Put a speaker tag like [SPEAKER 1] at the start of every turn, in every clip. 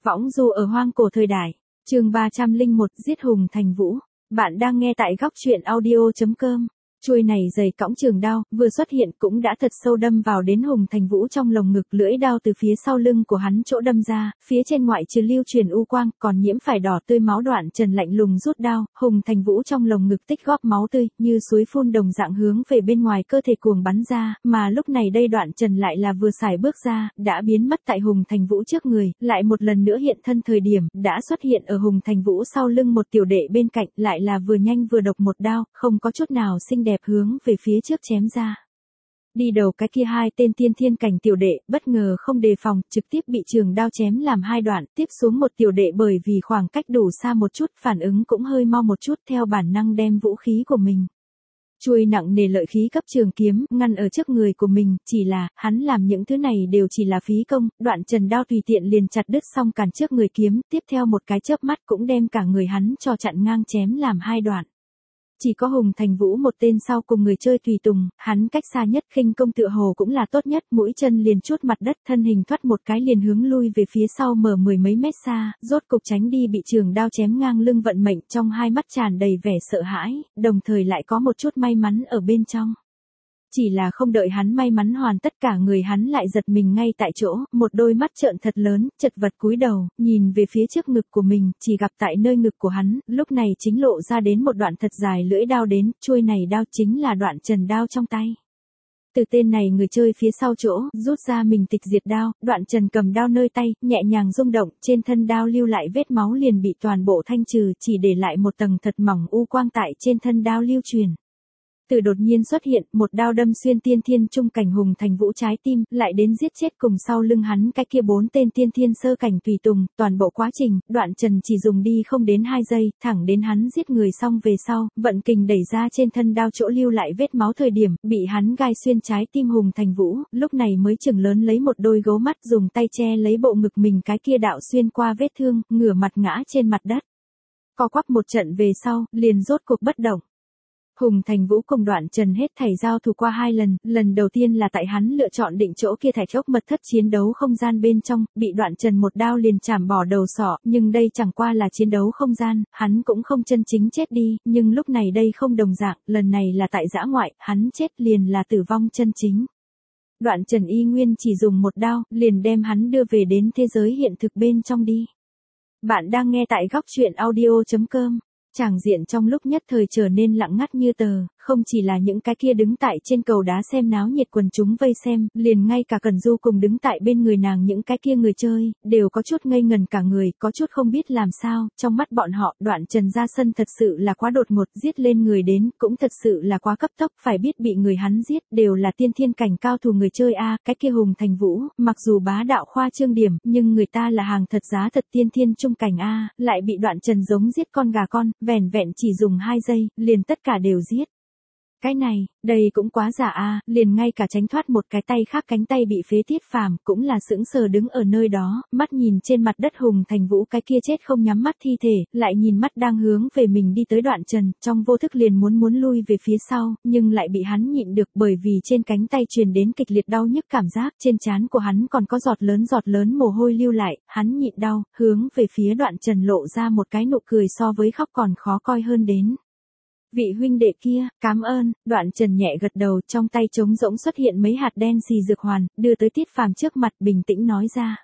[SPEAKER 1] Võng du ở hoang cổ thời đại. Chương 301, giết Hùng Thành Vũ. Bạn đang nghe tại góc truyện audio.com. Chuôi này dày cõng trường đao, vừa xuất hiện cũng đã thật sâu đâm vào đến Hùng Thành Vũ trong lồng ngực, lưỡi đao từ phía sau lưng của hắn chỗ đâm ra, phía trên ngoại trừ lưu truyền u quang, còn nhiễm phải đỏ tươi máu. Đoạn Trần lạnh lùng rút đao, Hùng Thành Vũ trong lồng ngực tích góp máu tươi, như suối phun đồng dạng hướng về bên ngoài cơ thể cuồng bắn ra, mà lúc này đây Đoạn Trần lại là vừa xài bước ra, đã biến mất tại Hùng Thành Vũ trước người, lại một lần nữa hiện thân thời điểm, đã xuất hiện ở Hùng Thành Vũ sau lưng một tiểu đệ bên cạnh, lại là vừa nhanh vừa độc một đao, không có chút nào xinh đẹp hướng về phía trước chém ra. Đi đầu cái kia hai tên tiên thiên cảnh tiểu đệ, bất ngờ không đề phòng, trực tiếp bị trường đao chém làm hai đoạn, tiếp xuống một tiểu đệ bởi vì khoảng cách đủ xa một chút, phản ứng cũng hơi mau một chút, theo bản năng đem vũ khí của mình. Chuôi nặng nề lợi khí cấp trường kiếm, ngăn ở trước người của mình, chỉ là, hắn làm những thứ này đều chỉ là phí công, Đoạn Trần đao tùy tiện liền chặt đứt xong cản trước người kiếm, tiếp theo một cái chớp mắt cũng đem cả người hắn cho chặn ngang chém làm hai đoạn. Chỉ có Hùng Thành Vũ một tên sau cùng người chơi tùy tùng, hắn cách xa nhất, khinh công tựa hồ cũng là tốt nhất, mũi chân liền chuốt mặt đất, thân hình thoát một cái liền hướng lui về phía sau mở mười mấy mét xa, rốt cục tránh đi bị trường đao chém ngang lưng vận mệnh, trong hai mắt tràn đầy vẻ sợ hãi, đồng thời lại có một chút may mắn ở bên trong. Chỉ là không đợi hắn may mắn hoàn tất, cả người hắn lại giật mình ngay tại chỗ, một đôi mắt trợn thật lớn, chật vật cúi đầu, nhìn về phía trước ngực của mình, chỉ gặp tại nơi ngực của hắn, lúc này chính lộ ra đến một đoạn thật dài lưỡi đao đến, chuôi này đao chính là Đoạn Trần đao trong tay. Từ tên này người chơi phía sau chỗ, rút ra mình tịch diệt đao, Đoạn Trần cầm đao nơi tay, nhẹ nhàng rung động, trên thân đao lưu lại vết máu liền bị toàn bộ thanh trừ, chỉ để lại một tầng thật mỏng u quang tại trên thân đao lưu truyền. Từ đột nhiên xuất hiện, một đao đâm xuyên tiên thiên trung cảnh Hùng Thành Vũ trái tim, lại đến giết chết cùng sau lưng hắn cái kia bốn tên tiên thiên sơ cảnh tùy tùng, toàn bộ quá trình, Đoạn Trần chỉ dùng đi không đến 2 giây, thẳng đến hắn giết người xong về sau, vận kình đẩy ra trên thân đao chỗ lưu lại vết máu thời điểm, bị hắn gai xuyên trái tim Hùng Thành Vũ, lúc này mới chừng lớn lấy một đôi gấu mắt, dùng tay che lấy bộ ngực mình cái kia đạo xuyên qua vết thương, ngửa mặt ngã trên mặt đất. Co quắp một trận về sau, liền rốt cuộc bất động. Hùng Thành Vũ cùng Đoạn Trần hết thảy giao thủ qua 2 lần, lần đầu tiên là tại hắn lựa chọn định chỗ kia thạch ốc mật thất chiến đấu không gian bên trong, bị Đoạn Trần một đao liền chảm bỏ đầu sọ, nhưng đây chẳng qua là chiến đấu không gian, hắn cũng không chân chính chết đi, nhưng lúc này đây không đồng dạng, lần này là tại dã ngoại, hắn chết liền là tử vong chân chính. Đoạn Trần y nguyên chỉ dùng một đao, liền đem hắn đưa về đến thế giới hiện thực bên trong đi. Bạn đang nghe tại góc truyện audio.com. Tràng diện trong lúc nhất thời trở nên lặng ngắt như tờ, không chỉ là những cái kia đứng tại trên cầu đá xem náo nhiệt quần chúng vây xem, liền ngay cả Cẩn Du cùng đứng tại bên người nàng những cái kia người chơi, đều có chút ngây ngần cả người, có chút không biết làm sao, trong mắt bọn họ, Đoạn Trần ra sân thật sự là quá đột ngột, giết lên người đến, cũng thật sự là quá cấp tốc, phải biết bị người hắn giết, đều là tiên thiên cảnh cao thủ người chơi a, cái kia Hùng Thành Vũ, mặc dù bá đạo khoa trương điểm, nhưng người ta là hàng thật giá thật tiên thiên trung cảnh a, lại bị Đoạn Trần giống giết con gà con, vẻn vẹn chỉ dùng 2 giây, liền tất cả đều giết. Cái này, đây cũng quá giả a, liền ngay cả tránh thoát một cái tay khác cánh tay bị phế Tiết Phàm cũng là sững sờ đứng ở nơi đó, mắt nhìn trên mặt đất Hùng Thành Vũ cái kia chết không nhắm mắt thi thể, lại nhìn mắt đang hướng về mình đi tới Đoạn Trần, trong vô thức liền muốn lui về phía sau, nhưng lại bị hắn nhịn được bởi vì trên cánh tay truyền đến kịch liệt đau nhức cảm giác, trên trán của hắn còn có giọt lớn mồ hôi lưu lại, hắn nhịn đau, hướng về phía Đoạn Trần lộ ra một cái nụ cười so với khóc còn khó coi hơn đến. Vị huynh đệ kia, cảm ơn, Đoạn Trần nhẹ gật đầu, trong tay trống rỗng xuất hiện mấy hạt đen xì dược hoàn, đưa tới Tiết Phàm trước mặt, bình tĩnh nói ra.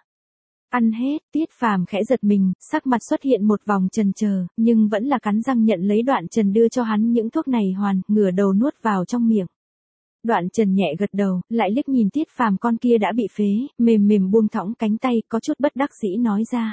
[SPEAKER 1] Ăn hết, Tiết Phàm khẽ giật mình, sắc mặt xuất hiện một vòng chần chờ, nhưng vẫn là cắn răng nhận lấy Đoạn Trần đưa cho hắn những thuốc này hoàn, ngửa đầu nuốt vào trong miệng. Đoạn Trần nhẹ gật đầu, lại liếc nhìn Tiết Phàm con kia đã bị phế, mềm buông thõng cánh tay, có chút bất đắc dĩ nói ra.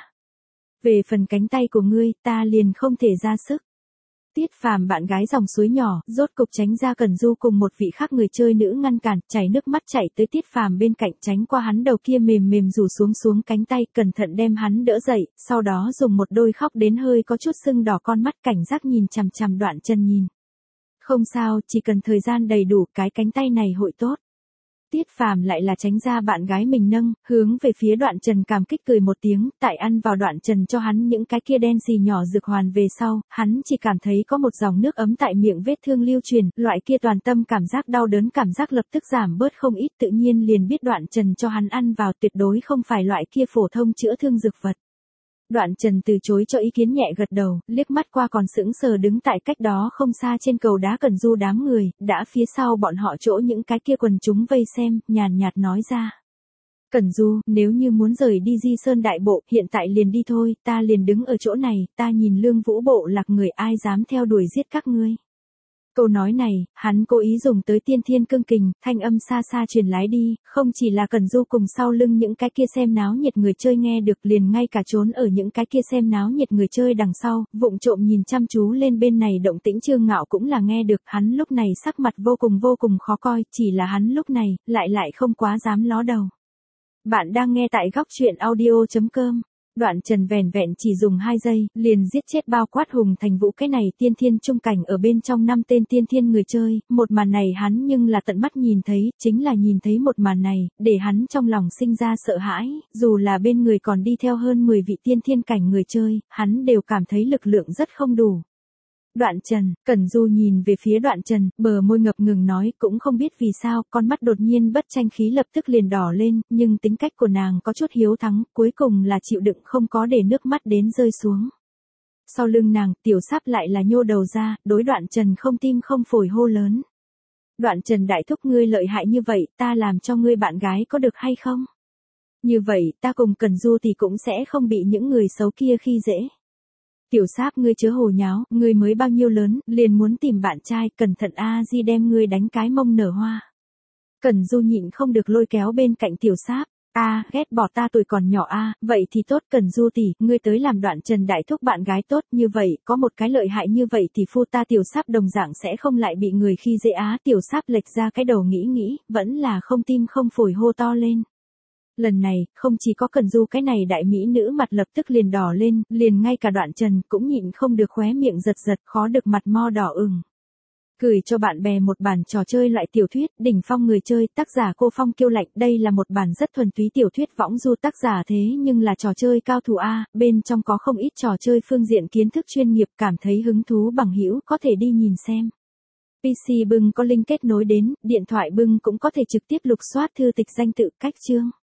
[SPEAKER 1] Về phần cánh tay của ngươi, ta liền không thể ra sức. Tiết Phàm bạn gái dòng suối nhỏ, rốt cục tránh ra Cẩn Du cùng một vị khác người chơi nữ ngăn cản, chảy nước mắt chạy tới Tiết Phàm bên cạnh, tránh qua hắn đầu kia mềm rủ xuống cánh tay, cẩn thận đem hắn đỡ dậy, sau đó dùng một đôi khóc đến hơi có chút sưng đỏ con mắt cảnh giác nhìn chằm chằm Đoạn Trần nhìn. Không sao, chỉ cần thời gian đầy đủ, cái cánh tay này hội tốt. Tiết Phàm lại là tránh ra bạn gái mình nâng, hướng về phía Đoạn Trần cảm kích cười một tiếng, tại ăn vào Đoạn Trần cho hắn những cái kia đen xì nhỏ dược hoàn về sau, hắn chỉ cảm thấy có một dòng nước ấm tại miệng vết thương lưu truyền, loại kia toàn tâm cảm giác đau đớn cảm giác lập tức giảm bớt không ít, tự nhiên liền biết Đoạn Trần cho hắn ăn vào tuyệt đối không phải loại kia phổ thông chữa thương dược vật. Đoạn Trần từ chối cho ý kiến nhẹ gật đầu, liếc mắt qua còn sững sờ đứng tại cách đó không xa trên cầu đá Cẩn Du đám người, đã phía sau bọn họ chỗ những cái kia quần chúng vây xem, nhàn nhạt nói ra. Cẩn Du, nếu như muốn rời đi Di Sơn Đại Bộ, hiện tại liền đi thôi, ta liền đứng ở chỗ này, ta nhìn Lương Vũ bộ lạc người ai dám theo đuổi giết các ngươi. Câu nói này, hắn cố ý dùng tới tiên thiên cương kình, thanh âm xa xa truyền lái đi, không chỉ là Cẩn Du cùng sau lưng những cái kia xem náo nhiệt người chơi nghe được, liền ngay cả trốn ở những cái kia xem náo nhiệt người chơi đằng sau, vụng trộm nhìn chăm chú lên bên này động tĩnh Trương Ngạo cũng là nghe được, hắn lúc này sắc mặt vô cùng khó coi, chỉ là hắn lúc này, lại không quá dám ló đầu. Bạn đang nghe tại góc truyện audio.com. Đoạn Trần vẻn vẹn chỉ dùng 2 giây, liền giết chết bao quát Hùng Thành Vũ cái này tiên thiên trung cảnh ở bên trong 5 tên tiên thiên người chơi, một màn này hắn nhưng là tận mắt nhìn thấy, chính là nhìn thấy một màn này, để hắn trong lòng sinh ra sợ hãi, dù là bên người còn đi theo hơn 10 vị tiên thiên cảnh người chơi, hắn đều cảm thấy lực lượng rất không đủ. Đoạn Trần, Cẩn Du nhìn về phía Đoạn Trần, bờ môi ngập ngừng nói, cũng không biết vì sao, con mắt đột nhiên bất tranh khí lập tức liền đỏ lên, nhưng tính cách của nàng có chút hiếu thắng, cuối cùng là chịu đựng không có để nước mắt đến rơi xuống. Sau lưng nàng, Tiểu Sáp lại là nhô đầu ra, đối Đoạn Trần không tim không phổi hô lớn. Đoạn Trần đại thúc, ngươi lợi hại như vậy, ta làm cho ngươi bạn gái có được hay không? Như vậy, ta cùng Cẩn Du thì cũng sẽ không bị những người xấu kia khi dễ. Tiểu Sáp, ngươi chớ hồ nháo, ngươi mới bao nhiêu lớn, liền muốn tìm bạn trai, cẩn thận a di đem ngươi đánh cái mông nở hoa. Cẩn Du nhịn không được lôi kéo bên cạnh Tiểu Sáp, ghét bỏ ta tuổi còn nhỏ vậy thì tốt, Cẩn Du tỷ, ngươi tới làm Đoạn Trần đại thúc bạn gái tốt, như vậy, có một cái lợi hại như vậy thì phu ta Tiểu Sáp đồng dạng sẽ không lại bị người khi dễ Tiểu Sáp lệch ra cái đầu nghĩ, vẫn là không tim không phổi hô to lên. Lần này, không chỉ có Cẩn Du cái này đại mỹ nữ mặt lập tức liền đỏ lên, liền ngay cả Đoạn Trần cũng nhịn không được khóe miệng giật khó được mặt mo đỏ ửng. Gửi cho bạn bè một bản trò chơi loại tiểu thuyết, Đỉnh Phong người chơi, tác giả Cô Phong Kiêu Lạnh, đây là một bản rất thuần túy tiểu thuyết võng du, tác giả thế nhưng là trò chơi cao thủ bên trong có không ít trò chơi phương diện kiến thức chuyên nghiệp, cảm thấy hứng thú bằng hữu có thể đi nhìn xem. PC bưng có link kết nối đến, điện thoại bưng cũng có thể trực tiếp lục soát thư tịch danh tự, cách chương.